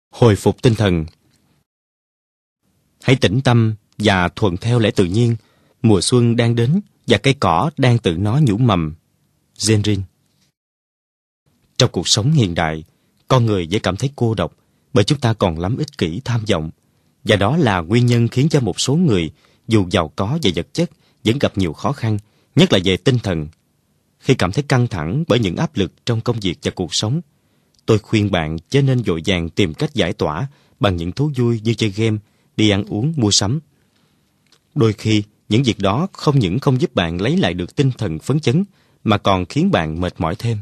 Hồi phục tinh thần. Hãy tĩnh tâm và thuận theo lẽ tự nhiên. Mùa xuân đang đến và cây cỏ đang tự nó nhủ mầm. Genrin. Trong cuộc sống hiện đại, con người dễ cảm thấy cô độc bởi chúng ta còn lắm ích kỷ tham vọng. Và đó là nguyên nhân khiến cho một số người, dù giàu có về vật chất, vẫn gặp nhiều khó khăn, nhất là về tinh thần. Khi cảm thấy căng thẳng bởi những áp lực trong công việc và cuộc sống, tôi khuyên bạn chớ nên vội vàng tìm cách giải tỏa bằng những thú vui như chơi game, đi ăn uống, mua sắm. Đôi khi, những việc đó không những không giúp bạn lấy lại được tinh thần phấn chấn, mà còn khiến bạn mệt mỏi thêm.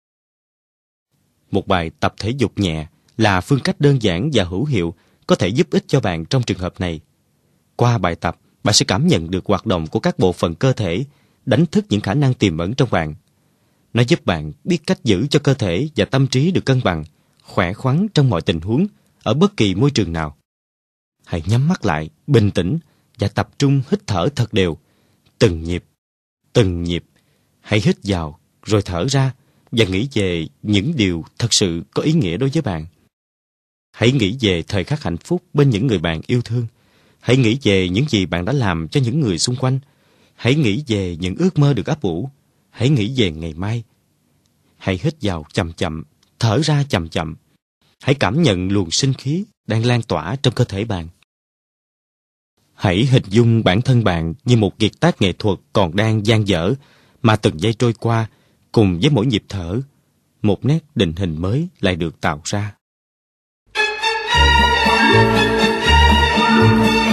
Một bài tập thể dục nhẹ là phương cách đơn giản và hữu hiệu có thể giúp ích cho bạn trong trường hợp này. Qua bài tập, bạn sẽ cảm nhận được hoạt động của các bộ phận cơ thể, đánh thức những khả năng tiềm ẩn trong bạn. Nó giúp bạn biết cách giữ cho cơ thể và tâm trí được cân bằng, khỏe khoắn trong mọi tình huống, ở bất kỳ môi trường nào. Hãy nhắm mắt lại, bình tĩnh và tập trung hít thở thật đều. Từng nhịp. Hãy hít vào, rồi thở ra và nghĩ về những điều thật sự có ý nghĩa đối với bạn. Hãy nghĩ về thời khắc hạnh phúc bên những người bạn yêu thương. Hãy nghĩ về những gì bạn đã làm cho những người xung quanh. Hãy nghĩ về những ước mơ được ấp ủ. Hãy nghĩ về ngày mai. Hãy hít vào chậm chậm, thở ra chậm chậm. Hãy cảm nhận luồng sinh khí đang lan tỏa trong cơ thể bạn. Hãy hình dung bản thân bạn như một kiệt tác nghệ thuật còn đang dang dở, mà từng giây trôi qua, cùng với mỗi nhịp thở, một nét định hình mới lại được tạo ra.